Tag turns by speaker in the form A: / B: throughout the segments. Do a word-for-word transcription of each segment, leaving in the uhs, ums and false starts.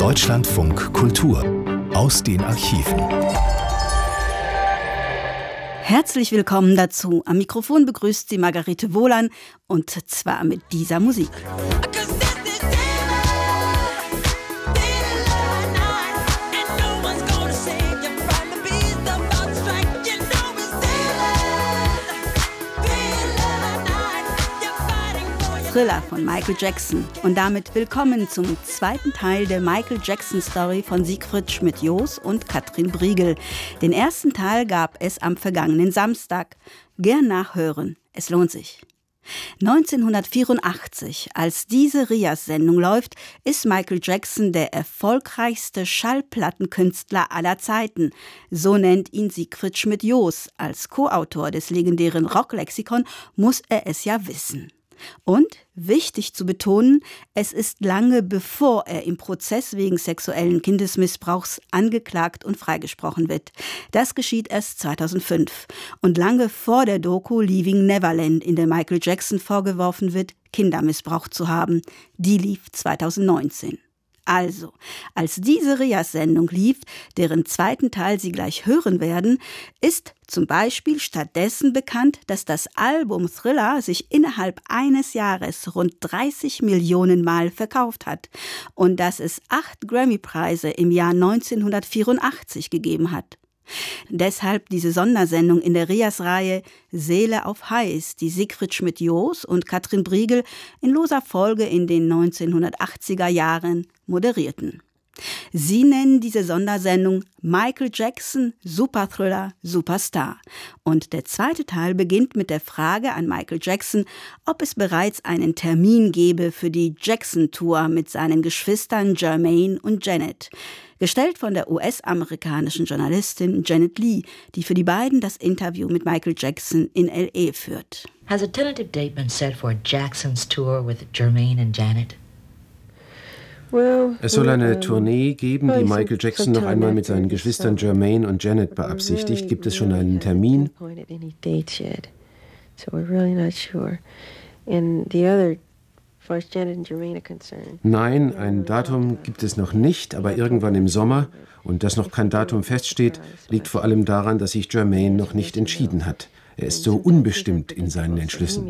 A: Deutschlandfunk Kultur aus den Archiven.
B: Herzlich willkommen dazu. Am Mikrofon begrüßt Sie Margarete Wohlan und zwar mit dieser Musik. Thriller von Michael Jackson. Und damit willkommen zum zweiten Teil der Michael Jackson Story von Siegfried Schmidt-Joos und Katrin Briegel. Den ersten Teil gab es am vergangenen Samstag. Gern nachhören, es lohnt sich. neunzehnhundertvierundachtzig, als diese Rias-Sendung läuft, ist Michael Jackson der erfolgreichste Schallplattenkünstler aller Zeiten. So nennt ihn Siegfried Schmidt-Joos. Als Co-Autor des legendären Rocklexikon muss er es ja wissen. Und, wichtig zu betonen, es ist lange bevor er im Prozess wegen sexuellen Kindesmissbrauchs angeklagt und freigesprochen wird. Das geschieht erst zweitausendfünf und lange vor der Doku Leaving Neverland, in der Michael Jackson vorgeworfen wird, Kindermissbrauch zu haben. Die lief zweitausendneunzehn. Also, als diese Rias-Sendung lief, deren zweiten Teil Sie gleich hören werden, ist zum Beispiel stattdessen bekannt, dass das Album Thriller sich innerhalb eines Jahres rund dreißig Millionen Mal verkauft hat und dass es acht Grammy-Preise im Jahr neunzehnhundertvierundachtzig gegeben hat. Deshalb diese Sondersendung in der Rias-Reihe Seele auf Heiß, die Siegfried Schmidt-Joos und Katrin Briegel in loser Folge in den neunzehnhundertachtziger Jahren moderierten. Sie nennen diese Sondersendung Michael Jackson, Superthriller, Superstar. Und der zweite Teil beginnt mit der Frage an Michael Jackson, ob es bereits einen Termin gebe für die Jackson-Tour mit seinen Geschwistern Jermaine und Janet. Gestellt von der U S-amerikanischen Journalistin Janet Lee, die für die beiden das Interview mit Michael Jackson in L A führt.
C: Has a tentative date been set for Jackson's tour with Jermaine and Janet?
D: Es soll eine Tournee geben, die Michael Jackson noch einmal mit seinen Geschwistern Jermaine und Janet beabsichtigt. Gibt es schon einen Termin? Nein, ein Datum gibt es noch nicht, aber irgendwann im Sommer. Und dass noch kein Datum feststeht, liegt vor allem daran, dass sich Jermaine noch nicht entschieden hat. Er ist so unbestimmt in seinen Entschlüssen.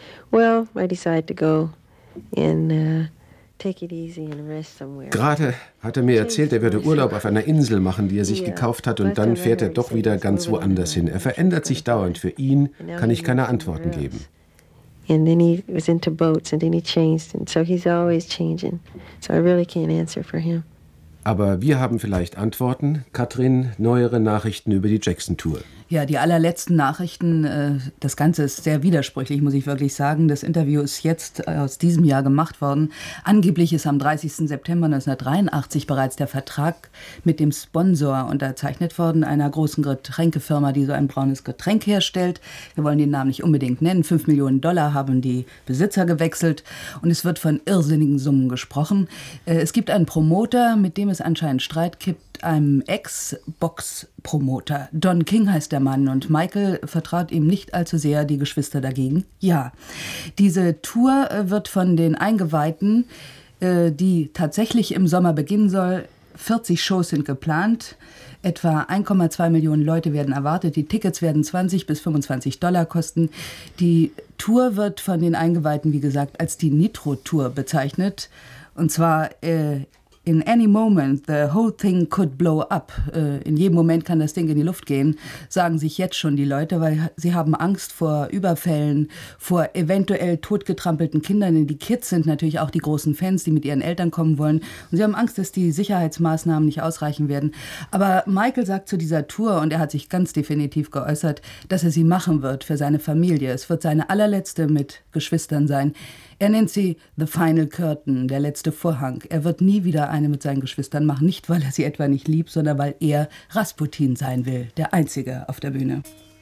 D: Gerade hat er mir erzählt, er würde Urlaub auf einer Insel machen, die er sich gekauft hat, und dann fährt er doch wieder ganz woanders hin. Er verändert sich dauernd. Für ihn kann ich keine Antworten geben.
E: And then he was into boats and then he changed, and so he's always changing. So I really can't answer for him.
D: Aber wir haben vielleicht Antworten. Katrin, neuere Nachrichten über die Jackson-Tour.
F: Ja, die allerletzten Nachrichten, das Ganze ist sehr widersprüchlich, muss ich wirklich sagen. Das Interview ist jetzt aus diesem Jahr gemacht worden. Angeblich ist am dreißigsten September neunzehnhundertdreiundachtzig bereits der Vertrag mit dem Sponsor unterzeichnet worden, einer großen Getränkefirma, die so ein braunes Getränk herstellt. Wir wollen den Namen nicht unbedingt nennen. Fünf Millionen Dollar haben die Besitzer gewechselt und es wird von irrsinnigen Summen gesprochen. Es gibt einen Promoter, mit dem es anscheinend Streit gibt, einem Ex-Box-Promoter. Don King heißt der Mann, und Michael vertraut ihm nicht allzu sehr, die Geschwister dagegen. Ja, diese Tour wird von den Eingeweihten, die tatsächlich im Sommer beginnen soll, vierzig Shows sind geplant. Etwa eins Komma zwei Millionen Leute werden erwartet. Die Tickets werden zwanzig bis fünfundzwanzig Dollar kosten. Die Tour wird von den Eingeweihten, wie gesagt, als die Nitro-Tour bezeichnet. Und zwar äh, in any moment, the whole thing could blow up. In jedem Moment kann das Ding in die Luft gehen, sagen sich jetzt schon die Leute, weil sie haben Angst vor Überfällen, vor eventuell totgetrampelten Kindern. Denn die Kids sind natürlich auch die großen Fans, die mit ihren Eltern kommen wollen. Und sie haben Angst, dass die Sicherheitsmaßnahmen nicht ausreichen werden. Aber Michael sagt zu dieser Tour, und er hat sich ganz definitiv geäußert, dass er sie machen wird für seine Familie. Es wird seine allerletzte mit Geschwistern sein. Er nennt sie The Final Curtain, der letzte Vorhang. Er wird nie wieder eine mit seinen Geschwistern machen, nicht weil er sie etwa nicht liebt, sondern weil er Rasputin sein will, der Einzige auf der Bühne.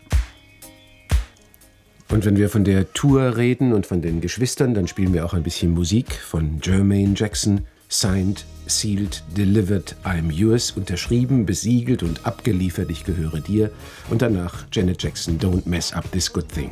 D: Und wenn wir von der Tour reden und von den Geschwistern, dann spielen wir auch ein bisschen Musik von Jermaine Jackson. Signed, sealed, delivered, I'm yours, unterschrieben, besiegelt und abgeliefert, ich gehöre dir. Und danach Janet Jackson, Don't Mess Up This Good Thing.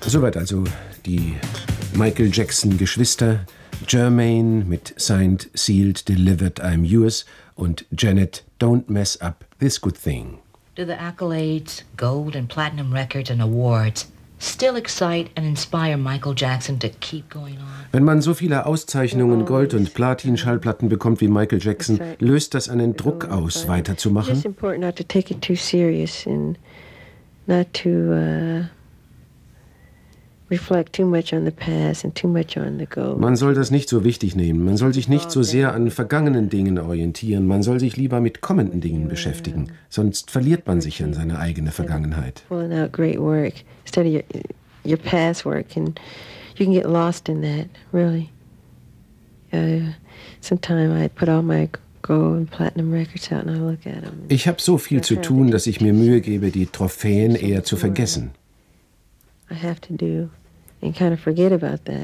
D: Soweit also die Michael Jackson-Geschwister. Jermaine mit Signed, Sealed, Delivered, I'm Yours und Janet, Don't Mess Up This Good Thing.
C: Do the accolades, gold and platinum records and awards still excite and inspire Michael Jackson to keep going on?
D: Wenn man so viele Auszeichnungen, Gold- und Platin-Schallplatten bekommt wie Michael Jackson, löst das einen Druck aus, weiterzumachen?
E: It's just important not to take it too serious and not to uh reflect too much on the past and too much on the gold.
D: Man soll das nicht so wichtig nehmen. Man soll sich nicht so sehr an vergangenen Dingen orientieren. Man soll sich lieber mit kommenden Dingen beschäftigen. Sonst verliert man sich an seine eigene Vergangenheit.
E: Pulling out great work instead of your, your past work, and you can get lost in that, really. Uh, Sometimes I put all my gold and platinum records out and I look at them.
D: Ich habe so viel zu tun, dass ich mir Mühe gebe, die Trophäen eher zu vergessen.
E: I have to do. And kind of forget about that.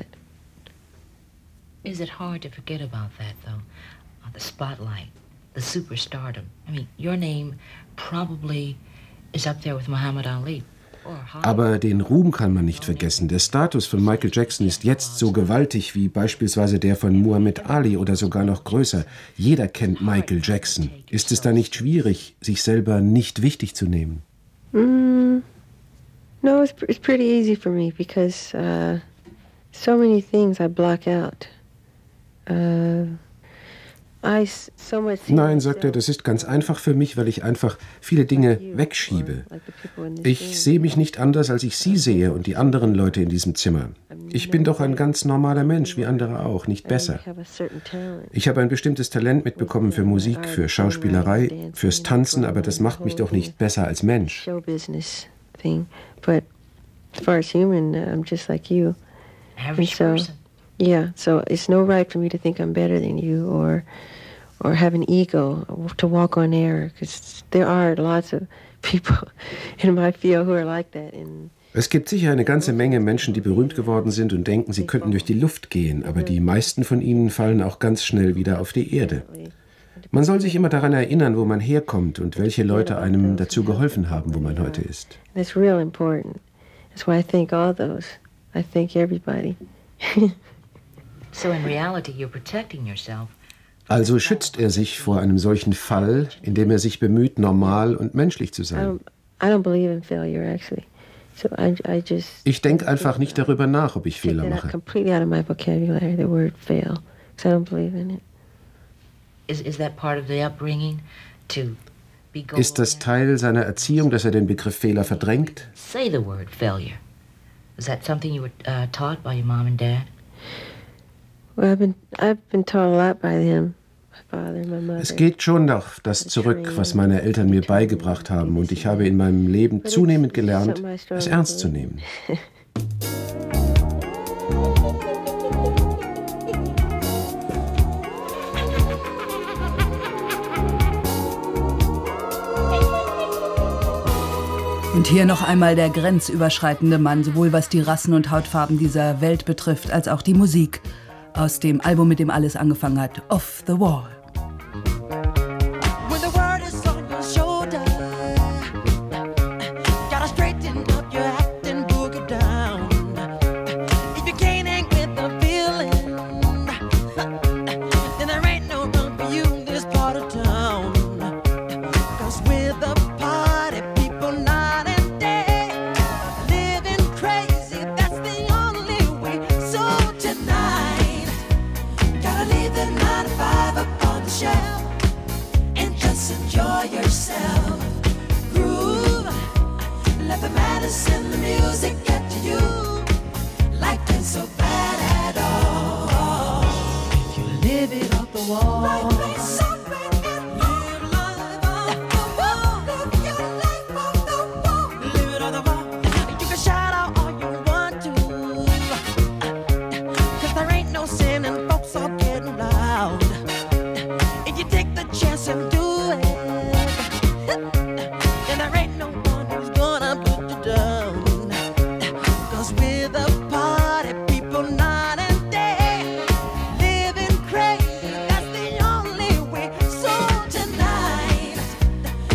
C: Is it hard to forget about that, though? Uh, the spotlight, the superstardom. I mean, your name probably is up there with Muhammad Ali.
D: Aber den Ruhm kann man nicht vergessen. Der Status von Michael Jackson ist jetzt so gewaltig wie beispielsweise der von Muhammad Ali oder sogar noch größer. Jeder kennt Michael Jackson. Ist es da nicht schwierig, sich selber nicht wichtig zu nehmen?
E: Mm. No, it's, it's pretty easy for me because uh, so many things I block out. Uh, I so much.
D: Nein, sagt er, das ist ganz einfach für mich, weil ich einfach viele Dinge wegschiebe. Ich sehe mich nicht anders, als ich Sie sehe und die anderen Leute in diesem Zimmer. Ich bin doch ein ganz normaler Mensch, wie andere auch, nicht besser. Ich habe ein bestimmtes Talent mitbekommen für Musik, für Schauspielerei, fürs Tanzen, aber das macht mich doch nicht besser als Mensch.
E: Thing, but as far as human, uh, I'm just like you.
C: Average
E: so,
C: person.
E: Yeah, so it's no right for me to think I'm better than you or or have an ego to walk on air, because there are lots of people in my field who are like that. And
D: es gibt sicher eine ganze Menge Menschen, die berühmt geworden sind und denken, sie könnten durch die Luft gehen, aber die meisten von ihnen fallen auch ganz schnell wieder auf die Erde. Man soll sich immer daran erinnern, wo man herkommt und welche Leute einem dazu geholfen haben, wo man heute ist.
E: That's real important. That's why I thank all those. I thank everybody.
C: So in reality you're protecting yourself.
D: Also schützt er sich vor einem solchen Fall, indem er sich bemüht, normal und menschlich zu
E: I
D: sein.
E: don't, I don't believe in failure, actually. So I, I just.
D: Ich denke einfach nicht darüber nach, ob ich Fehler
E: take that
D: mache.
E: completely out of my vocabulary, the word fail, because I don't believe in it.
C: Is is that part of the upbringing to be golden?
D: Ist das Teil seiner Erziehung, dass er den Begriff Fehler verdrängt?
C: Say the word failure. Is that something you were uh, taught by your mom and dad?
E: Well, I've been I've been taught a lot by them, my father and my mother.
D: Es geht schon auf das zurück, was meine Eltern mir beigebracht haben, und ich habe in meinem Leben zunehmend gelernt, es ernst zu nehmen.
F: Und hier noch einmal der grenzüberschreitende Mann, sowohl was die Rassen und Hautfarben dieser Welt betrifft, als auch die Musik aus dem Album, mit dem alles angefangen hat, Off the Wall.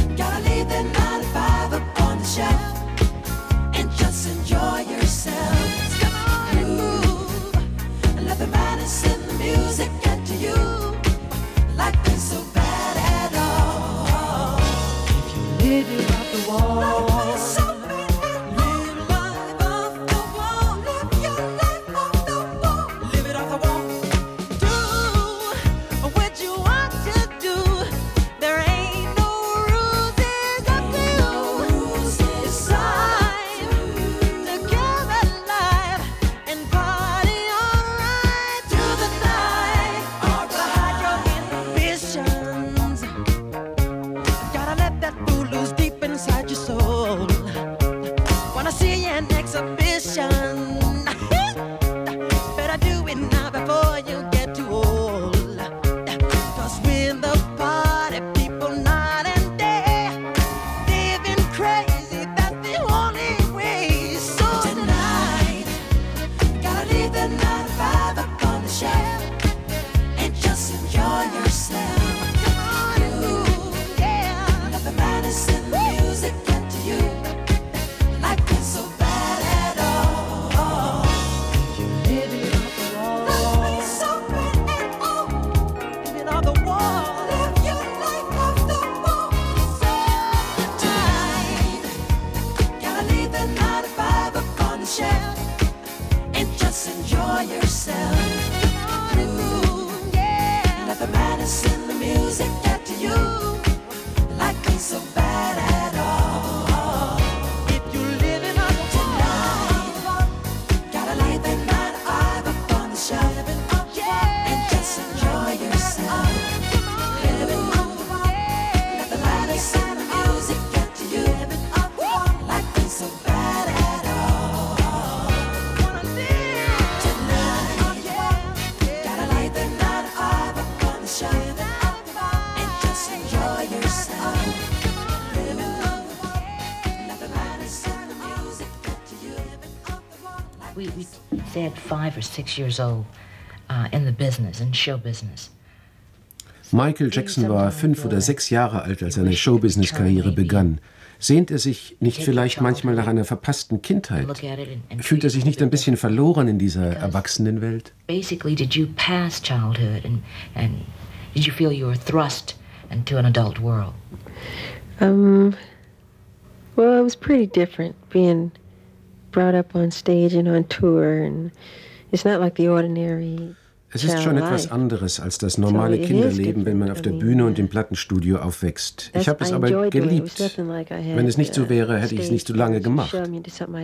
G: Yourself.
C: We, we said five or six years old uh, in the business, in show business.
D: Michael Jackson war fünf oder sechs Jahre alt, als seine Showbusiness-Karriere begann. Sehnt er sich nicht vielleicht manchmal nach einer verpassten Kindheit? Fühlt er sich nicht ein bisschen verloren in dieser Erwachsenenwelt?
C: Basically, did you pass childhood and, and did you feel you were thrust into an adult world?
E: Um, well, it was pretty different being brought up on stage and on tour, and it's not like the ordinary.
D: Es ist schon etwas anderes als das normale Kinderleben, wenn man auf der Bühne und im Plattenstudio aufwächst. Ich habe es aber geliebt. Wenn es nicht so wäre, hätte ich es nicht so lange gemacht.
E: It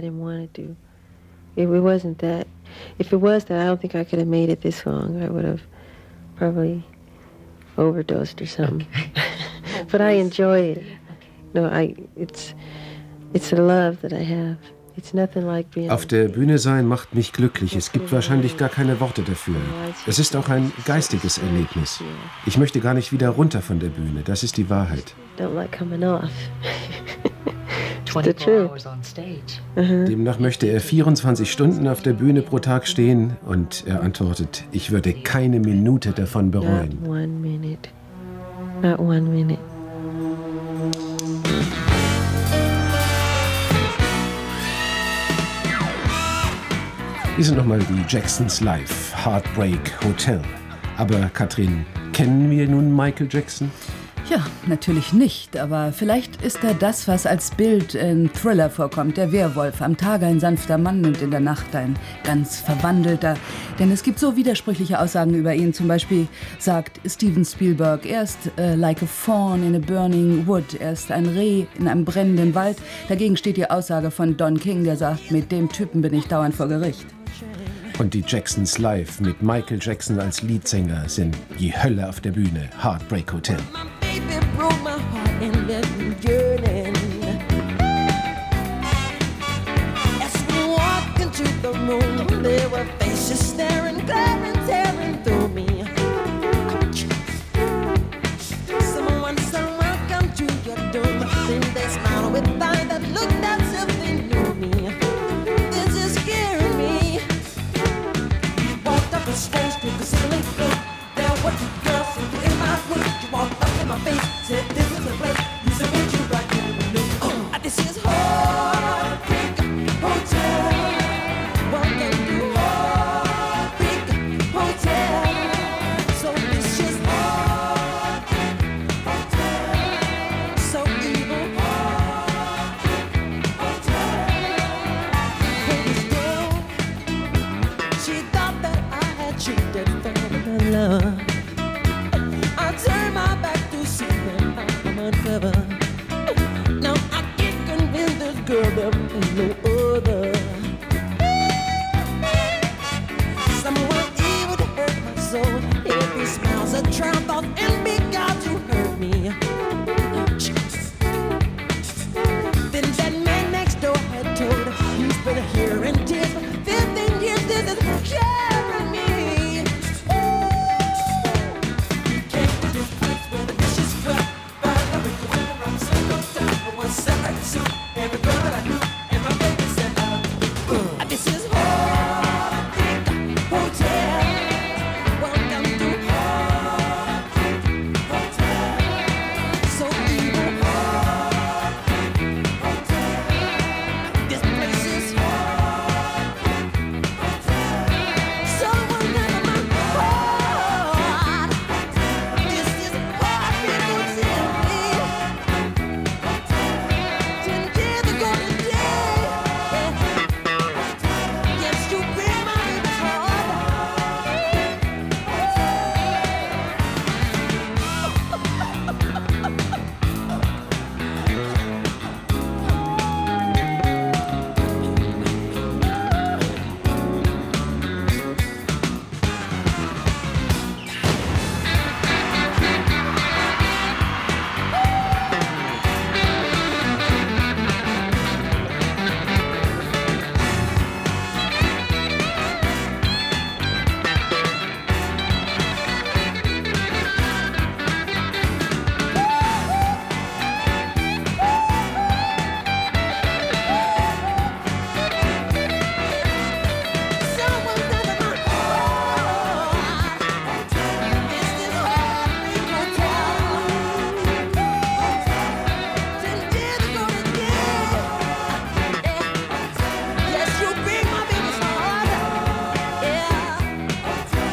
E: wasn't that. If it was that, I don't think I could have made it this long. I would have probably overdosed or something. But I enjoy it. No, I. It's. It's a love that I have.
D: Auf der Bühne sein macht mich glücklich. Es gibt wahrscheinlich gar keine Worte dafür. Es ist auch ein geistiges Erlebnis. Ich möchte gar nicht wieder runter von der Bühne. Das ist die Wahrheit. Demnach möchte er vierundzwanzig Stunden auf der Bühne pro Tag stehen und er antwortet, ich würde keine Minute davon bereuen.
E: Not one minute. Not one minute.
D: Hier sind nochmal die Jacksons Live, Heartbreak Hotel. Aber Katrin, kennen wir nun Michael Jackson?
F: Ja, natürlich nicht, aber vielleicht ist er das, was als Bild in Thriller vorkommt. Der Werwolf, am Tage ein sanfter Mann und in der Nacht ein ganz verwandelter. Denn es gibt so widersprüchliche Aussagen über ihn. Zum Beispiel sagt Steven Spielberg, er ist äh, like a fawn in a burning wood. Er ist ein Reh in einem brennenden Wald. Dagegen steht die Aussage von Don King, der sagt, mit dem Typen bin ich dauernd vor Gericht.
D: Und die Jacksons Live mit Michael Jackson als Leadsänger sind die Hölle auf der Bühne, Heartbreak Hotel.
G: There was a girl in my room. You walked up in my forever. Now I can't convince this girl there is no other. Someone evil to hurt my soul. Every smile's a trap off and because you hurt me. Then that man next door had told he's been here in tears for fifteen years. This is carrying me. You came to this place where the dishes were bad. I was where I'm single time. I was separate, so every girl I knew and my baby said, uh, this is Heartbreak Hotel. Welcome to Heartbreak Hotel. So evil Heartbreak Hotel. This place is Heartbreak Hotel. Someone never my heart. This is Heartbreak Hotel. Ten years ago today. Yes, you break my baby's heart. Someone never my heart. This is Heartbreak Hotel. Ten years ago today. Yes, you break my baby's heart. Yeah. This is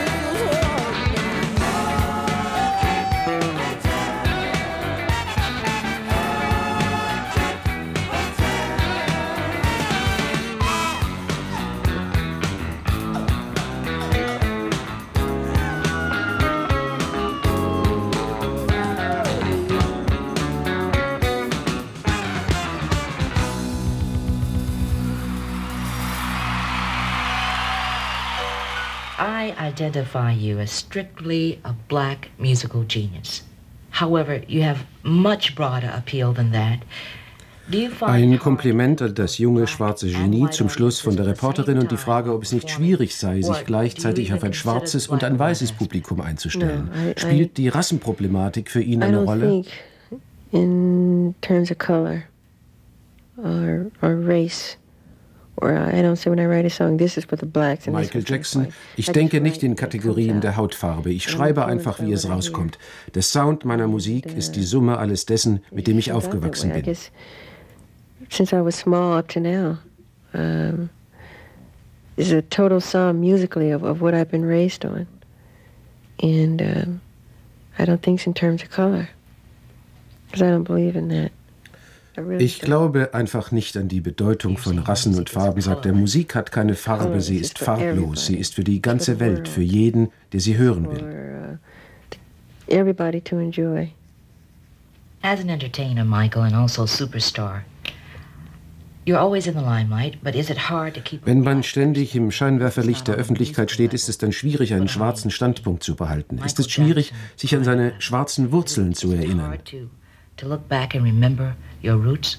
C: I identify you as strictly a black musical genius. However, you have much broader appeal than that. Do you find
D: Ein
C: hard
D: Kompliment an das junge
C: black
D: schwarze
C: and
D: Genie
C: white
D: zum Schluss von der
C: artists at the
D: Reporterin
C: same
D: und die Frage, ob es nicht
C: time
D: schwierig sei, sich
C: performing?
D: gleichzeitig
C: Or
D: auf ein
C: do you even
D: schwarzes
C: consider
D: und ein
C: black
D: weißes
C: artists?
D: Publikum einzustellen.
E: No, I-
D: Spielt die Rassenproblematik für ihn
E: I
D: eine
E: don't
D: Rolle?
E: think in terms of color or or race. Or I don't say when I write a song, this is for the blacks and this
D: Michael
E: is for the
D: Jackson,
E: whites.
D: ich
E: I
D: denke
E: just
D: nicht
E: write
D: in
E: what comes
D: Kategorien
E: out.
D: der Hautfarbe. Ich
E: And
D: schreibe
E: I'm
D: einfach, wie es
E: influenced by what I
D: rauskommt. Der Sound meiner Musik ist die Summe alles dessen, mit dem ich
E: Turned out that
D: aufgewachsen
E: way. I
D: bin.
E: guess since I was small up to now, um, is a total sum musically of, of what I've been raised on. And um, I don't think it's in terms of color. Because I don't believe in that. I really
D: Ich
E: don't.
D: glaube einfach nicht an die Bedeutung von Rassen und Farben, sagt er. Musik hat keine Farbe, sie ist farblos. Sie ist für die ganze Welt, für jeden, der sie hören will.
E: For uh, everybody to enjoy.
C: As an entertainer, Michael, and also superstar, you're always in the limelight, but is it hard to keep...
D: Wenn man ständig im Scheinwerferlicht der Öffentlichkeit steht, ist es dann schwierig, einen schwarzen Standpunkt zu behalten. Ist es schwierig, sich an seine schwarzen Wurzeln zu erinnern?
C: To, to look back and remember your roots?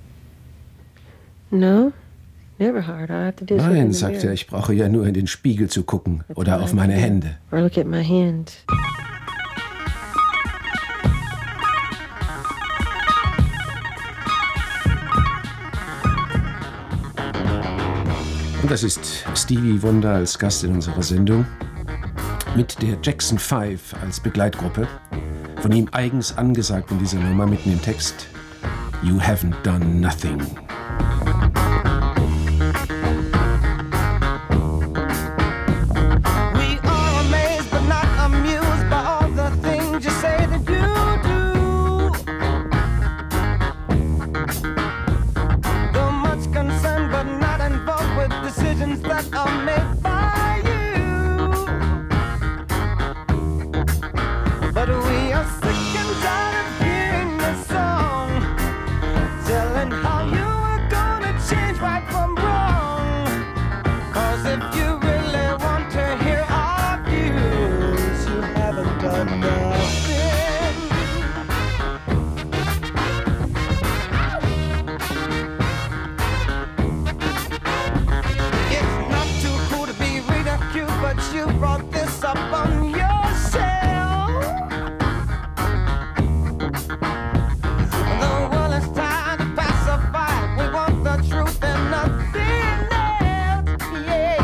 E: No, never hard. All I have to do is look in
D: Nein,
E: the
D: sagt
E: mirror.
D: er, ich brauche ja nur in den Spiegel zu gucken
E: That's
D: oder
E: all I
D: auf
E: have
D: meine
E: to do.
D: Hände.
E: Or look at my hands.
D: Und das ist Stevie Wonder als Gast in unserer Sendung mit der Jackson Five als Begleitgruppe. Von ihm eigens angesagt in dieser Nummer mitten im Text: You haven't done nothing.
G: We are amazed but not amused by all the things you say that you do. Though much concerned but not involved with decisions that are made by you. But we are sick and tired of hearing the done nothing. It's not too cool to be ridiculed, but you brought this up on yourself. The world is trying to pacify. We want the truth and nothing else. Yeah.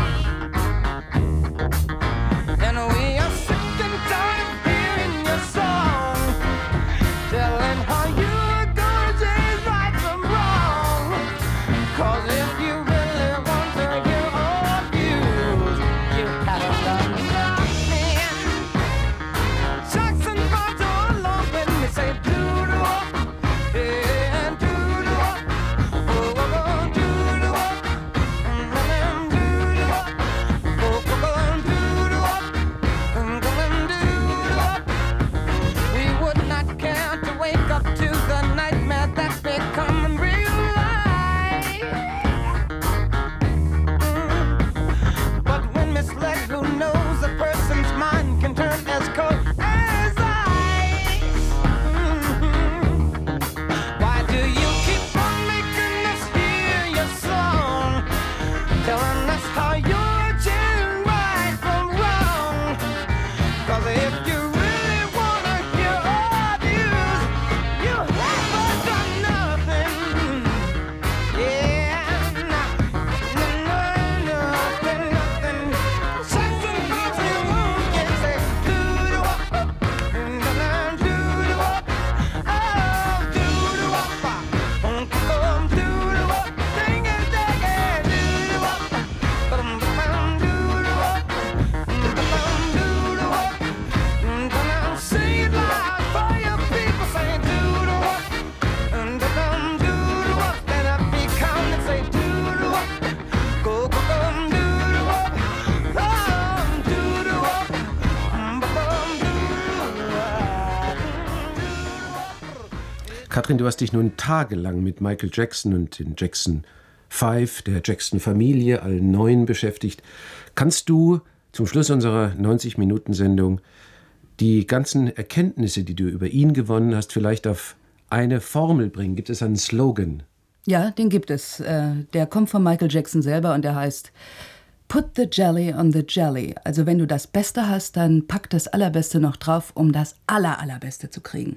G: And we are sick and tired of hearing your song, telling how you're gonna change right from wrong. 'Cause if you really want to hear our views, you have done nothing. Jackson brought along with me, say doo-doo-wop, yeah, doo-doo-wop, oh, oh, oh, doo-doo-wop, mm, mm, doo-doo-wop, oh, oh, oh, doo-doo-wop, mm, mm, doo-doo-wop. We would not care to wake up to the nightmare that's becoming real life. Mm. But when misled, who knows a person's mind can turn as cold as ice. Mhm. Why do you keep on making us hear your song, telling us how you're changing right from wrong? 'Cause if you really wanna hear our views, you haven't done nothing. Yeah, no, no, no, nothing, nothing. Jackson Five, you can say doo-doo-wop, mm, doo-doo-wop, oh, doo-doo-wop, mm, mm, doo-doo-wop, ding-a-dang-a, doo-doo-wop, ba-dum-ba-dum, doo-doo-wop, mm, doo-doo-wop, mm, dum-dum. Say it loud for your people, say doo-doo-wop, mm, dum-dum, doo-doo-wop, stand up, be calm and say doo-doo-wop, go, go, go, doo-doo-wop, oh, doo-doo-wop, mm, ba-bum, doo-doo-wop.
D: Katrin, du hast dich nun tagelang mit Michael Jackson und den Jackson Five, der Jackson-Familie, allen Neuen beschäftigt. Kannst du zum Schluss unserer neunzig-Minuten-Sendung die ganzen Erkenntnisse, die du über ihn gewonnen hast, vielleicht auf eine Formel bringen? Gibt es einen Slogan?
F: Ja, den gibt es. Äh, Der kommt von Michael Jackson selber und der heißt Put the jelly on the jelly. Also wenn du das Beste hast, dann pack das Allerbeste noch drauf, um das Aller, Allerbeste zu kriegen.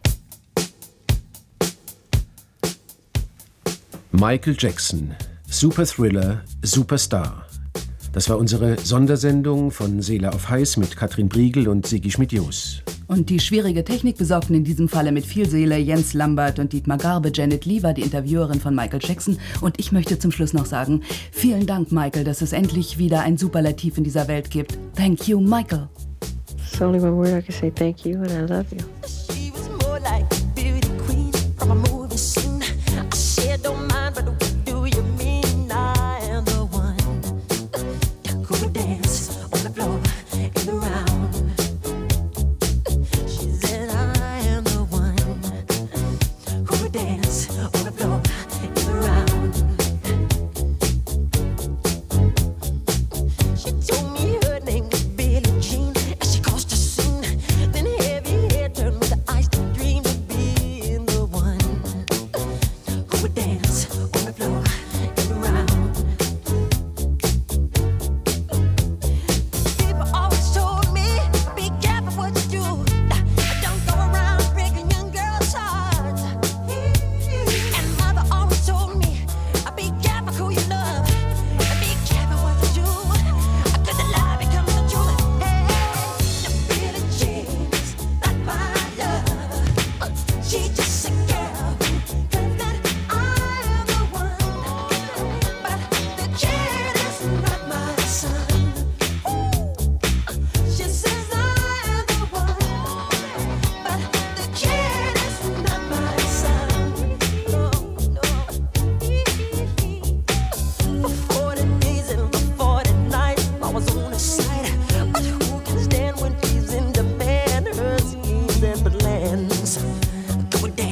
D: Michael Jackson, Super Thriller, Superstar. Das war unsere Sondersendung von Seele auf Heiß mit Katrin Briegel und Sigi Schmidt-Jos.
F: Und die schwierige Technik besorgten in diesem Falle mit viel Seele Jens Lambert und Dietmar Garbe. Janet Lee war die Interviewerin von Michael Jackson. Und ich möchte zum Schluss noch sagen, vielen Dank, Michael, dass es endlich wieder ein Superlativ in dieser Welt gibt. Thank you, Michael.
E: It's only one word I can say, thank you and I love you.
G: She was more like a beauty queen from a movie scene. I said, don't mind, but what do you mean? I am the one who would dance on the floor in the round. She said, I am the one who would dance on the floor in the round. She told me her name was Billie Jean, and she caused a scene. Then heavy hair turned with the ice to dream of being the one who would dance on the floor and around. People always told me, be careful what you do. Don't go around breaking young girls' hearts. And mother always told me, be careful who you love. Be careful what you do. Cause the lie becomes the truth. Hey, Billie Jean's not my love. She's just a girl who claims that I am the one. But the kid is not my son. She says I am the one. But the kid is not my son. No, no. For forty days and for forty nights, I was on his side. But who can stand when she's in demand? Her schemes and plans go down.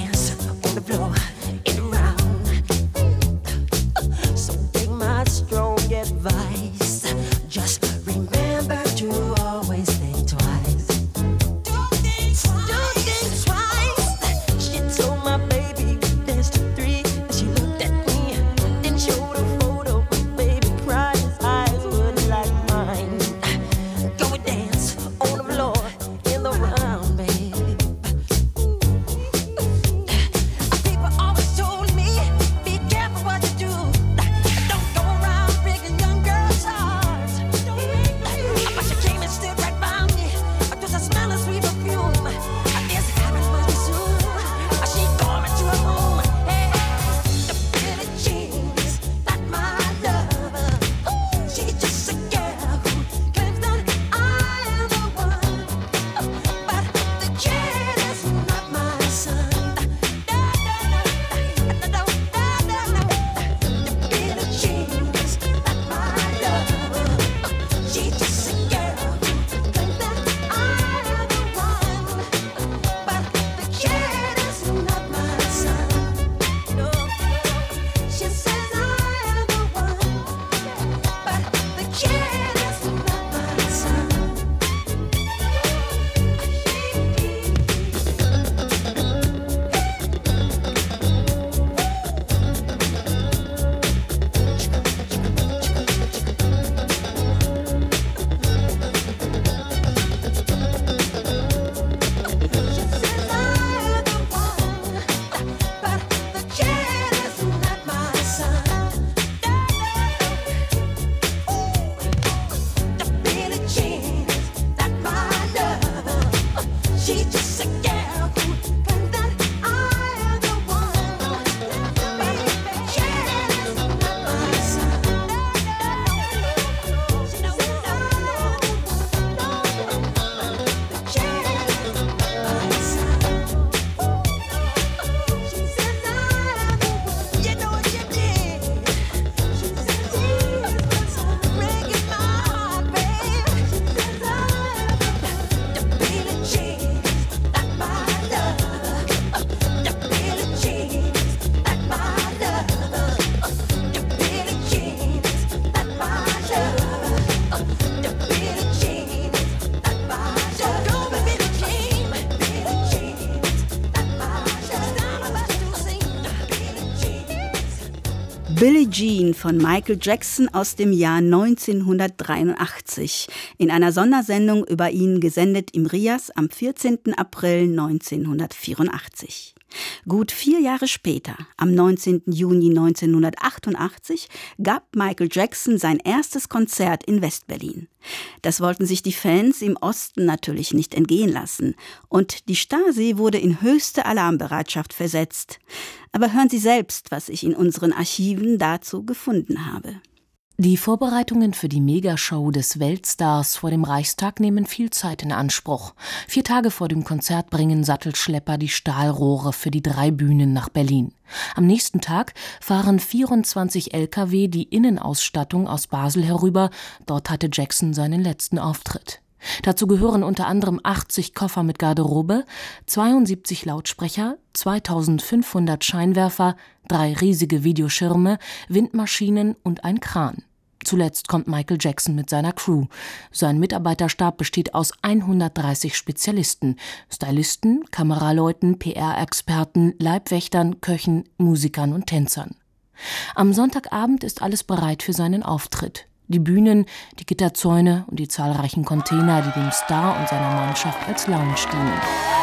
B: Billie Jean von Michael Jackson aus dem Jahr neunzehnhundertdreiundachtzig. In einer Sondersendung über ihn gesendet im Rias am vierzehnten April neunzehnhundertvierundachtzig. Gut vier Jahre später, am neunzehnten Juni neunzehnhundertachtundachtzig, gab Michael Jackson sein erstes Konzert in West-Berlin. Das wollten sich die Fans im Osten natürlich nicht entgehen lassen. Und die Stasi wurde in höchste Alarmbereitschaft versetzt. Aber hören Sie selbst, was ich in unseren Archiven dazu gefunden habe.
H: Die Vorbereitungen für die Megashow des Weltstars vor dem Reichstag nehmen viel Zeit in Anspruch. Vier Tage vor dem Konzert bringen Sattelschlepper die Stahlrohre für die drei Bühnen nach Berlin. Am nächsten Tag fahren vierundzwanzig L K W die Innenausstattung aus Basel herüber. Dort hatte Jackson seinen letzten Auftritt. Dazu gehören unter anderem achtzig Koffer mit Garderobe, zweiundsiebzig Lautsprecher, zweitausendfünfhundert Scheinwerfer, drei riesige Videoschirme, Windmaschinen und ein Kran. Zuletzt kommt Michael Jackson mit seiner Crew. Sein Mitarbeiterstab besteht aus hundertdreißig Spezialisten, Stylisten, Kameraleuten, P R-Experten, Leibwächtern, Köchen, Musikern und Tänzern. Am Sonntagabend ist alles bereit für seinen Auftritt. Die Bühnen, die Gitterzäune und die zahlreichen Container, die dem Star und seiner Mannschaft als Lounge dienen.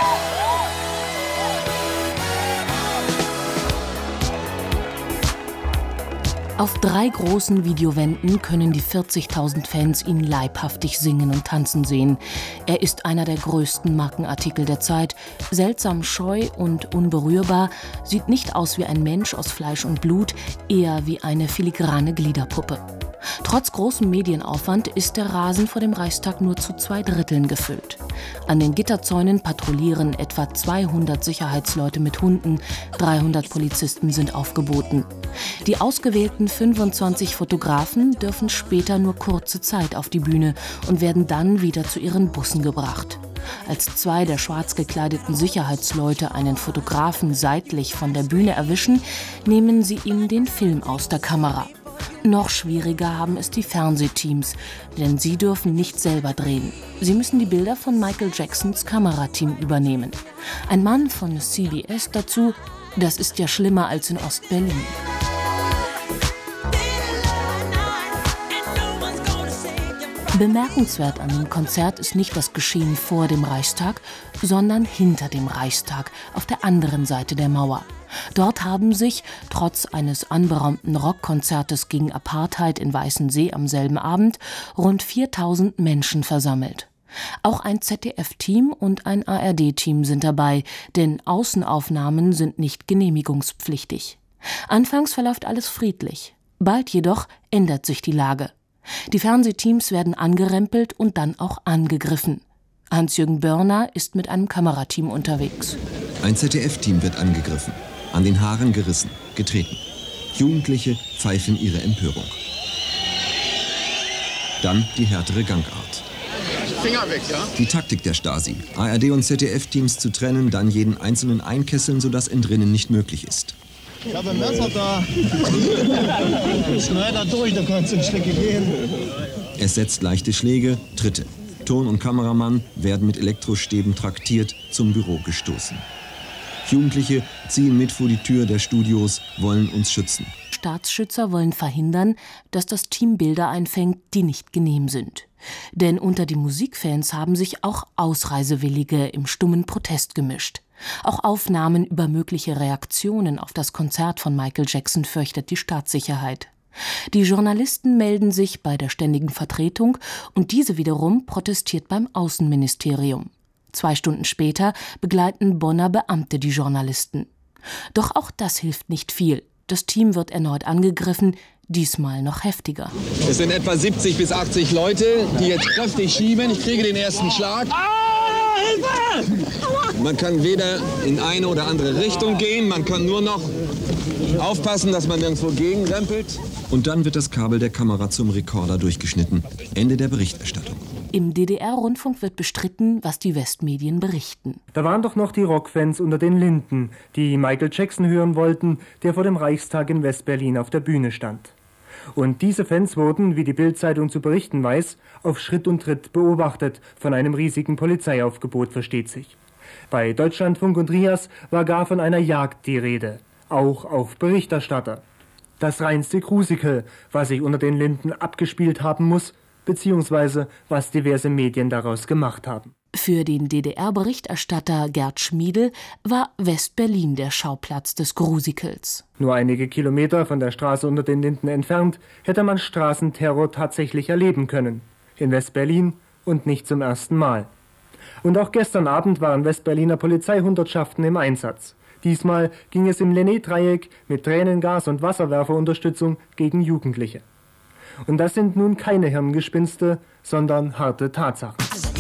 H: Auf drei großen Videowänden können die vierzigtausend Fans ihn leibhaftig singen und tanzen sehen. Er ist einer der größten Markenartikel der Zeit, seltsam scheu und unberührbar, sieht nicht aus wie ein Mensch aus Fleisch und Blut, eher wie eine filigrane Gliederpuppe. Trotz großem Medienaufwand ist der Rasen vor dem Reichstag nur zu zwei Dritteln gefüllt. An den Gitterzäunen patrouillieren etwa zweihundert Sicherheitsleute mit Hunden, dreihundert Polizisten sind aufgeboten. Die ausgewählten fünfundzwanzig Fotografen dürfen später nur kurze Zeit auf die Bühne und werden dann wieder zu ihren Bussen gebracht. Als zwei der schwarz gekleideten Sicherheitsleute einen Fotografen seitlich von der Bühne erwischen, nehmen sie ihm den Film aus der Kamera. Noch schwieriger haben es die Fernsehteams, denn sie dürfen nicht selber drehen. Sie müssen die Bilder von Michael Jacksons Kamerateam übernehmen. Ein Mann von C B S dazu: Das ist ja schlimmer als in Ost-Berlin. Bemerkenswert an dem Konzert ist nicht das Geschehen vor dem Reichstag, sondern hinter dem Reichstag, auf der anderen Seite der Mauer. Dort haben sich, trotz eines anberaumten Rockkonzertes gegen Apartheid in Weißensee am selben Abend, rund viertausend Menschen versammelt. Auch ein Z D F-Team und ein A R D-Team sind dabei, denn Außenaufnahmen sind nicht genehmigungspflichtig. Anfangs verläuft alles friedlich. Bald jedoch ändert sich die Lage. Die Fernsehteams werden angerempelt und dann auch angegriffen. Hans-Jürgen Börner ist mit einem Kamerateam unterwegs.
I: Ein Z D F-Team wird angegriffen, an den Haaren gerissen, getreten. Jugendliche pfeifen ihre Empörung. Dann die härtere Gangart. Finger weg, ja? Die Taktik der Stasi: A R D- und Z D F-Teams zu trennen, dann jeden einzelnen einkesseln, sodass Entrinnen nicht möglich ist.
J: Ich habe ein Messer da. Schneid da durch, da kannst du ein Stück gehen.
I: Es setzt leichte Schläge, Tritte. Ton- und Kameramann werden mit Elektrostäben traktiert, zum Büro gestoßen. Jugendliche ziehen mit vor die Tür der Studios, wollen uns schützen.
H: Staatsschützer wollen verhindern, dass das Team Bilder einfängt, die nicht genehm sind. Denn unter die Musikfans haben sich auch Ausreisewillige im stummen Protest gemischt. Auch Aufnahmen über mögliche Reaktionen auf das Konzert von Michael Jackson fürchtet die Staatssicherheit. Die Journalisten melden sich bei der Ständigen Vertretung und diese wiederum protestiert beim Außenministerium. Zwei Stunden später begleiten Bonner Beamte die Journalisten. Doch auch das hilft nicht viel. Das Team wird erneut angegriffen, diesmal noch heftiger.
K: Es sind etwa siebzig bis achtzig Leute, die jetzt kräftig schieben. Ich kriege den ersten Schlag. Man kann weder in eine oder andere Richtung gehen, man kann nur noch aufpassen, dass man nirgendwo gegenrempelt.
I: Und dann wird das Kabel der Kamera zum Rekorder durchgeschnitten. Ende der Berichterstattung.
H: Im D D R-Rundfunk wird bestritten, was die Westmedien berichten.
L: Da waren doch noch die Rockfans unter den Linden, die Michael Jackson hören wollten, der vor dem Reichstag in West-Berlin auf der Bühne stand. Und diese Fans wurden, wie die Bild-Zeitung zu berichten weiß, auf Schritt und Tritt beobachtet von einem riesigen Polizeiaufgebot, versteht sich. Bei Deutschlandfunk und Rias war gar von einer Jagd die Rede, auch auf Berichterstatter. Das reinste Grusical, was sich unter den Linden abgespielt haben muss, beziehungsweise was diverse Medien daraus gemacht haben.
H: Für den D D R-Berichterstatter Gerd Schmiedel war West-Berlin der Schauplatz des Grusicals.
L: Nur einige Kilometer von der Straße unter den Linden entfernt hätte man Straßenterror tatsächlich erleben können. In West-Berlin und nicht zum ersten Mal. Und auch gestern Abend waren West-Berliner Polizeihundertschaften im Einsatz. Diesmal ging es im Lenné-Dreieck mit Tränengas- und Wasserwerferunterstützung gegen Jugendliche. Und das sind nun keine Hirngespinste, sondern harte Tatsachen.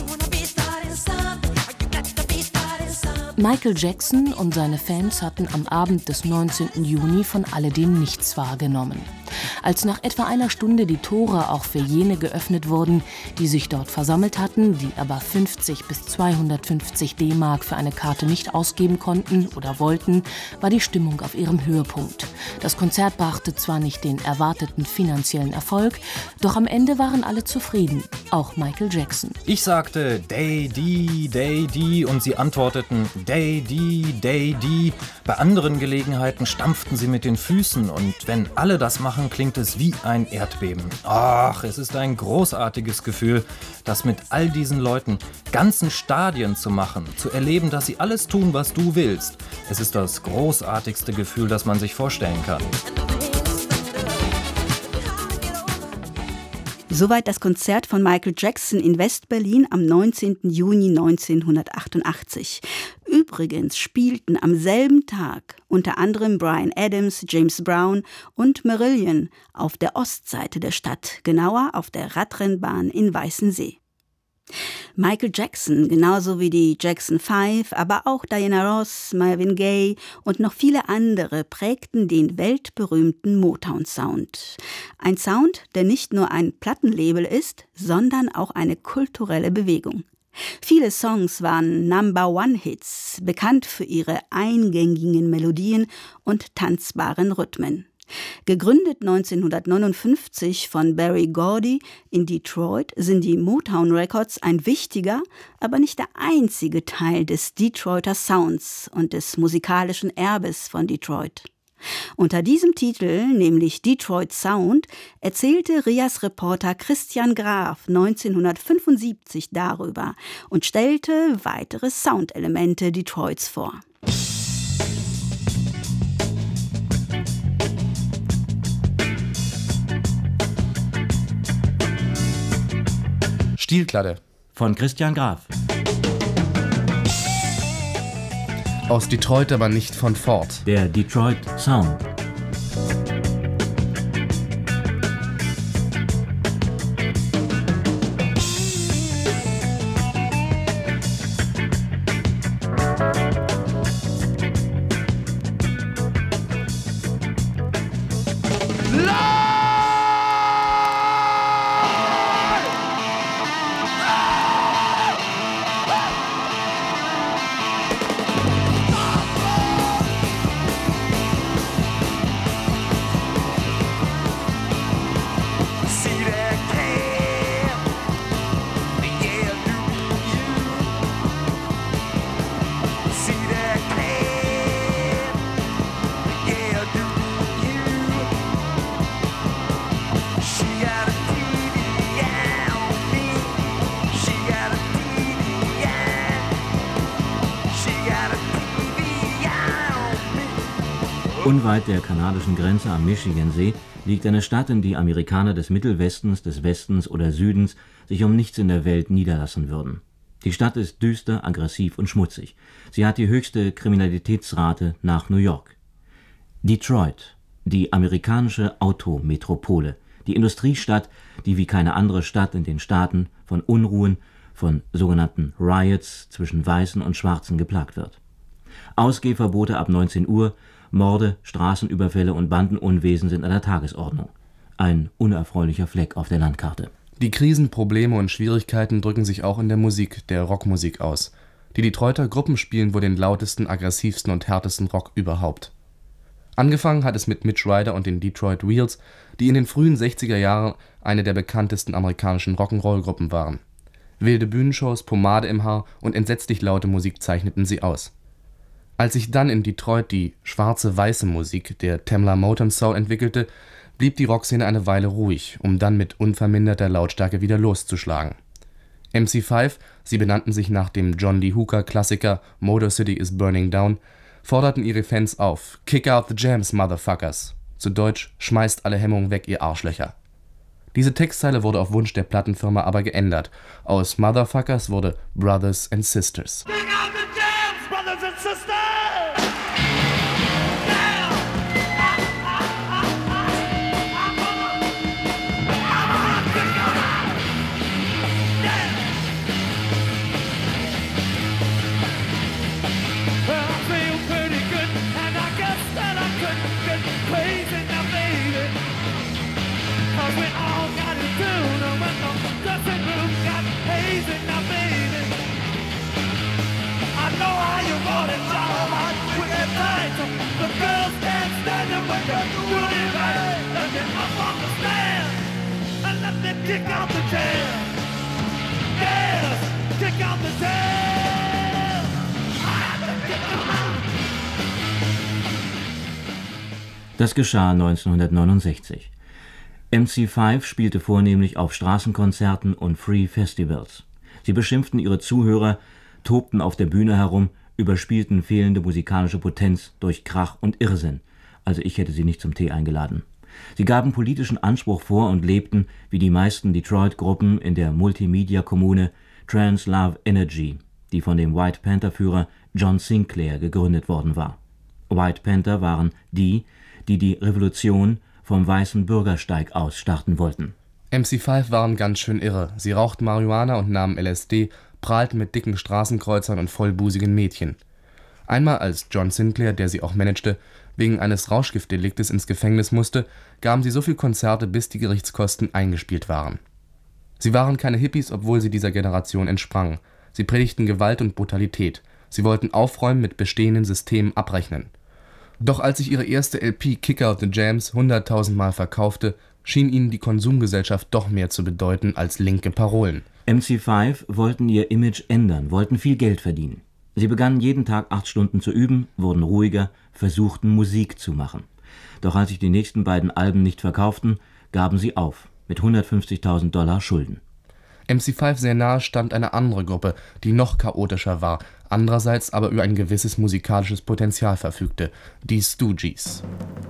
H: Michael Jackson und seine Fans hatten am Abend des neunzehnten Juni von alledem nichts wahrgenommen. Als nach etwa einer Stunde die Tore auch für jene geöffnet wurden, die sich dort versammelt hatten, die aber fünfzig bis zweihundertfünfzig D-Mark für eine Karte nicht ausgeben konnten oder wollten, war die Stimmung auf ihrem Höhepunkt. Das Konzert brachte zwar nicht den erwarteten finanziellen Erfolg, doch am Ende waren alle zufrieden, auch Michael Jackson.
M: Ich sagte Day, Dee, Day, Dee und sie antworteten Day, Dee, Day, Dee. Bei anderen Gelegenheiten stampften sie mit den Füßen und wenn alle das machen, klingt es wie ein Erdbeben. Ach, es ist ein großartiges Gefühl, das mit all diesen Leuten ganzen Stadien zu machen, zu erleben, dass sie alles tun, was du willst. Es ist das großartigste Gefühl, das man sich vorstellen kann.
B: Soweit das Konzert von Michael Jackson in West-Berlin am neunzehnten Juni neunzehnhundertachtundachtzig. Übrigens spielten am selben Tag unter anderem Bryan Adams, James Brown und Marillion auf der Ostseite der Stadt, genauer auf der Radrennbahn in Weißensee. Michael Jackson, genauso wie die Jackson Five, aber auch Diana Ross, Marvin Gaye und noch viele andere prägten den weltberühmten Motown-Sound. Ein Sound, der nicht nur ein Plattenlabel ist, sondern auch eine kulturelle Bewegung. Viele Songs waren Number-One-Hits, bekannt für ihre eingängigen Melodien und tanzbaren Rhythmen. Gegründet neunzehnhundertneunundfünfzig von Berry Gordy in Detroit, sind die Motown Records ein wichtiger, aber nicht der einzige Teil des Detroiter Sounds und des musikalischen Erbes von Detroit. Unter diesem Titel, nämlich Detroit Sound, erzählte R I A-Reporter Christian Graf neunzehnhundertfünfundsiebzig darüber und stellte weitere Soundelemente Detroits vor.
N: Stielkladde
O: von Christian Graf.
N: Aus Detroit, aber nicht von Ford.
O: Der Detroit Sound. Unweit der kanadischen Grenze am Michigansee liegt eine Stadt, in die Amerikaner des Mittelwestens, des Westens oder Südens sich um nichts in der Welt niederlassen würden. Die Stadt ist düster, aggressiv und schmutzig. Sie hat die höchste Kriminalitätsrate nach New York. Detroit, die amerikanische Autometropole, die Industriestadt, die wie keine andere Stadt in den Staaten von Unruhen, von sogenannten Riots zwischen Weißen und Schwarzen geplagt wird. Ausgehverbote ab neunzehn Uhr, Morde, Straßenüberfälle und Bandenunwesen sind an der Tagesordnung. Ein unerfreulicher Fleck auf der Landkarte.
N: Die Krisen, Probleme und Schwierigkeiten drücken sich auch in der Musik, der Rockmusik aus. Die Detroiter Gruppen spielen wohl den lautesten, aggressivsten und härtesten Rock überhaupt. Angefangen hat es mit Mitch Ryder und den Detroit Wheels, die in den frühen sechziger Jahren eine der bekanntesten amerikanischen Rock'n'Roll-Gruppen waren. Wilde Bühnenshows, Pomade im Haar und entsetzlich laute Musik zeichneten sie aus. Als sich dann in Detroit die schwarze-weiße Musik, der Tamla Motown Soul, entwickelte, blieb die Rockszene eine Weile ruhig, um dann mit unverminderter Lautstärke wieder loszuschlagen. M C fünf, sie benannten sich nach dem John Lee Hooker-Klassiker Motor City is Burning Down, forderten ihre Fans auf: Kick out the jams, motherfuckers! Zu Deutsch: Schmeißt alle Hemmungen weg, ihr Arschlöcher. Diese Textzeile wurde auf Wunsch der Plattenfirma aber geändert. Aus Motherfuckers wurde Brothers and Sisters.
G: Brothers and sisters! Kick out the jam! Yes! Kick out the jam! I have to kick them out!
O: Das geschah neunzehnhundertneunundsechzig. M C fünf spielte vornehmlich auf Straßenkonzerten und Free Festivals. Sie beschimpften ihre Zuhörer, tobten auf der Bühne herum, überspielten fehlende musikalische Potenz durch Krach und Irrsinn. Also ich hätte sie nicht zum Tee eingeladen. Sie gaben politischen Anspruch vor und lebten, wie die meisten Detroit-Gruppen, in der Multimedia-Kommune Trans-Love Energy, die von dem White Panther-Führer John Sinclair gegründet worden war. White Panther waren die, die die Revolution vom weißen Bürgersteig aus starten wollten.
N: M C fünf waren ganz schön irre. Sie rauchten Marihuana und nahmen L S D, prahlten mit dicken Straßenkreuzern und vollbusigen Mädchen. Einmal, als John Sinclair, der sie auch managte, wegen eines Rauschgiftdeliktes ins Gefängnis musste, gaben sie so viel Konzerte, bis die Gerichtskosten eingespielt waren. Sie waren keine Hippies, obwohl sie dieser Generation entsprangen. Sie predigten Gewalt und Brutalität. Sie wollten aufräumen, mit bestehenden Systemen abrechnen. Doch als sich ihre erste L P Kick Out the Jams hunderttausend Mal verkaufte, schien ihnen die Konsumgesellschaft doch mehr zu bedeuten als linke Parolen.
O: M C fünf wollten ihr Image ändern, wollten viel Geld verdienen. Sie begannen jeden Tag acht Stunden zu üben, wurden ruhiger, versuchten Musik zu machen. Doch als sich die nächsten beiden Alben nicht verkauften, gaben sie auf, mit hundertfünfzigtausend Dollar Schulden.
N: M C fünf sehr nahe stand eine andere Gruppe, die noch chaotischer war, andererseits aber über ein gewisses musikalisches Potenzial verfügte, die Stooges.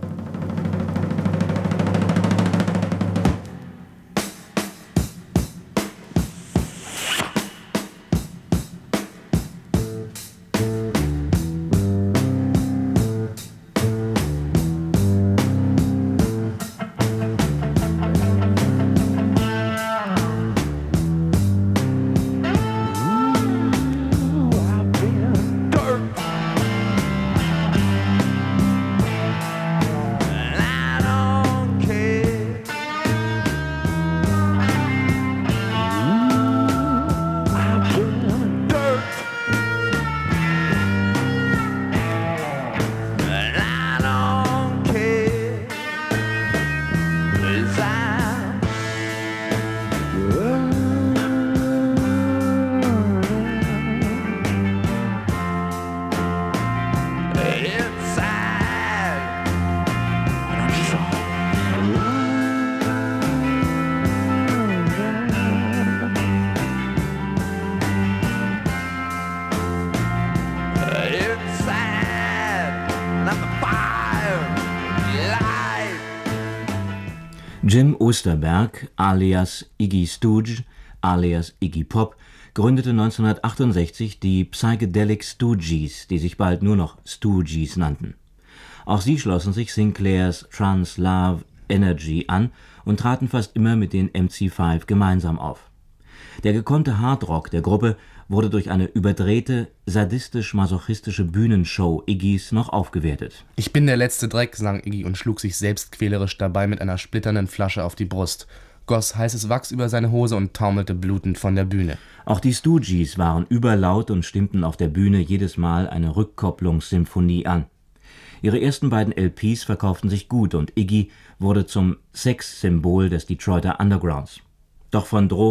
O: Jim Osterberg, alias Iggy Stooge, alias Iggy Pop, gründete neunzehnhundertachtundsechzig die Psychedelic Stooges, die sich bald nur noch Stooges nannten. Auch sie schlossen sich Sinclairs Trans-Love Energy an und traten fast immer mit den M C fünf gemeinsam auf. Der gekonnte Hardrock der Gruppe wurde durch eine überdrehte, sadistisch-masochistische Bühnenshow Iggys noch aufgewertet.
N: »Ich bin der letzte Dreck«, sang Iggy und schlug sich selbst quälerisch dabei mit einer splitternden Flasche auf die Brust, goss heißes Wachs über seine Hose und taumelte blutend von der Bühne.
O: Auch die Stooges waren überlaut und stimmten auf der Bühne jedes Mal eine Rückkopplungssymphonie an. Ihre ersten beiden L Ps verkauften sich gut und Iggy wurde zum Sexsymbol des Detroiter Undergrounds. Doch von Drogen,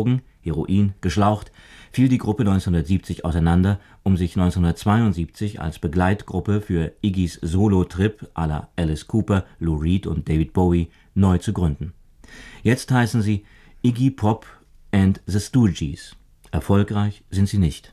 O: Heroin, geschlaucht, fiel die Gruppe neunzehnhundertsiebzig auseinander, um sich neunzehnhundertzweiundsiebzig als Begleitgruppe für Iggys Solo-Trip à la Alice Cooper, Lou Reed und David Bowie neu zu gründen. Jetzt heißen sie Iggy Pop and the Stooges. Erfolgreich sind sie nicht.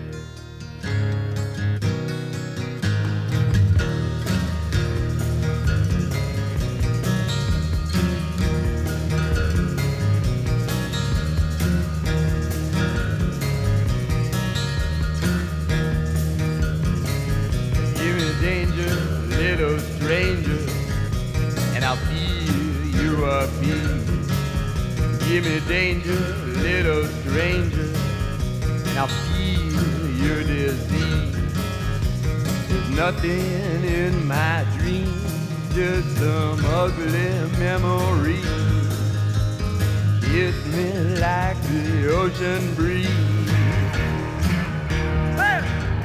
P: Give me danger, little stranger, and I'll feel your disease. There's nothing in my dreams, just some ugly memories. Kiss me like the ocean breeze. Hey!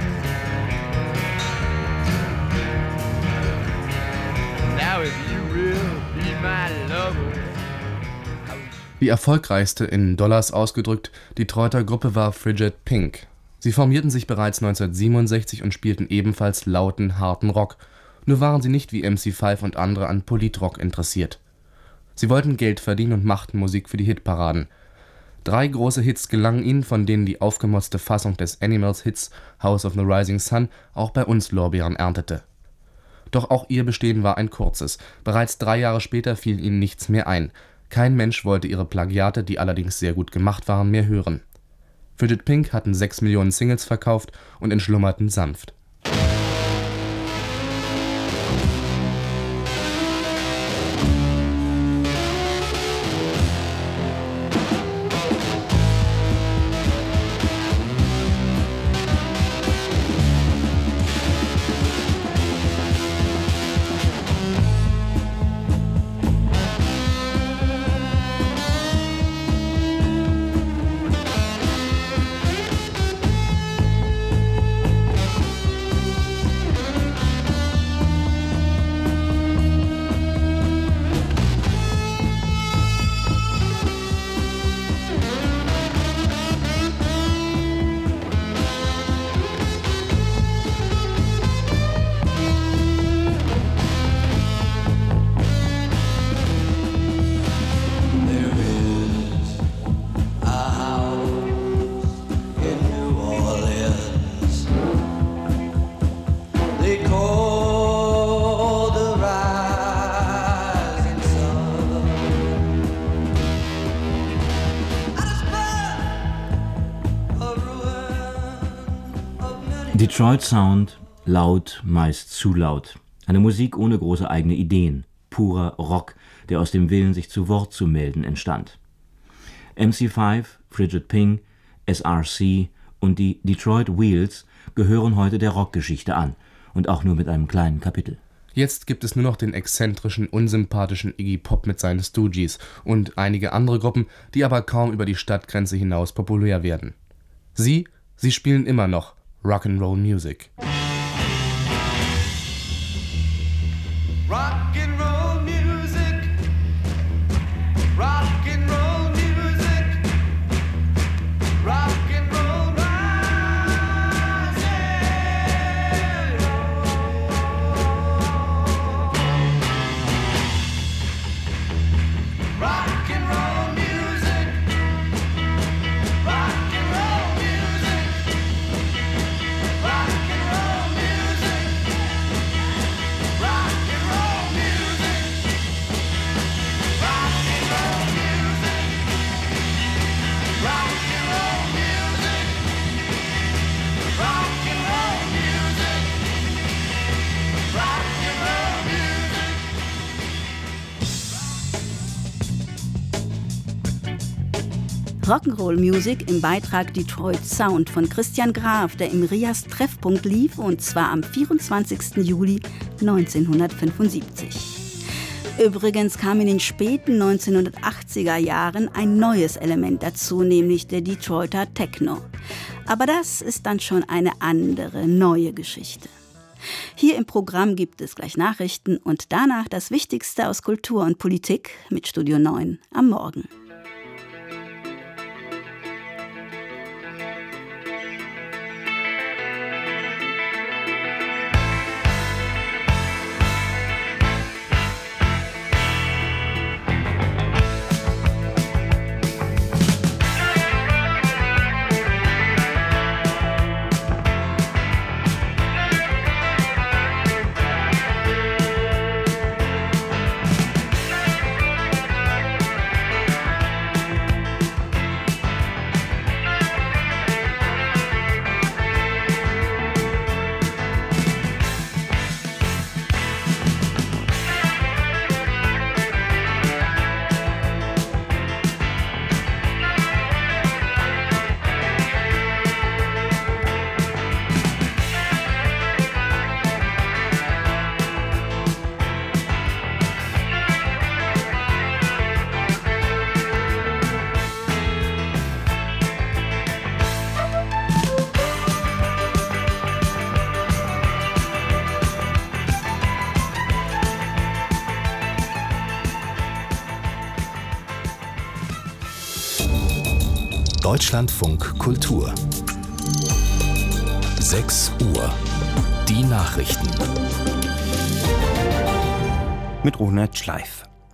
P: Now if you will be my lover.
N: Die erfolgreichste, in Dollars ausgedrückt, Detroiter Gruppe war Frigid Pink. Sie formierten sich bereits neunzehnhundertsiebenundsechzig und spielten ebenfalls lauten, harten Rock. Nur waren sie nicht wie M C fünf und andere an Politrock interessiert. Sie wollten Geld verdienen und machten Musik für die Hitparaden. Drei große Hits gelangen ihnen, von denen die aufgemotzte Fassung des Animals-Hits House of the Rising Sun auch bei uns Lorbeeren erntete. Doch auch ihr Bestehen war ein kurzes. Bereits drei Jahre später fiel ihnen nichts mehr ein. Kein Mensch wollte ihre Plagiate, die allerdings sehr gut gemacht waren, mehr hören. Frigid Pink hatten sechs Millionen Singles verkauft und entschlummerten sanft.
O: Detroit Sound, laut, meist zu laut. Eine Musik ohne große eigene Ideen. Purer Rock, der aus dem Willen, sich zu Wort zu melden, entstand. M C fünf, Frigid Pink, S R C und die Detroit Wheels gehören heute der Rockgeschichte an und auch nur mit einem kleinen Kapitel.
N: Jetzt gibt es nur noch den exzentrischen, unsympathischen Iggy Pop mit seinen Stooges und einige andere Gruppen, die aber kaum über die Stadtgrenze hinaus populär werden. Sie, sie spielen immer noch Rock'n'Roll Music.
P: Rock'n'Roll music, rock'n'roll music, rock'n'roll rising. Rock'n'roll music, rock'n'roll music, rock'n'roll music, rock'n'roll music, rock'n'roll music, rock'n'roll music, rock'n'roll music, rock'n'roll music.
B: Rock'n'Roll Music im Beitrag Detroit Sound von Christian Graf, der im Rias Treffpunkt lief, und zwar am vierundzwanzigsten Juli neunzehnhundertfünfundsiebzig. Übrigens kam in den späten neunzehnhundertachtziger Jahren ein neues Element dazu, nämlich der Detroiter Techno. Aber das ist dann schon eine andere, neue Geschichte. Hier im Programm gibt es gleich Nachrichten und danach das Wichtigste aus Kultur und Politik mit Studio neun am Morgen.
A: Deutschlandfunk Kultur. sechs Uhr. Die Nachrichten.
Q: Mit Ronald Schleif.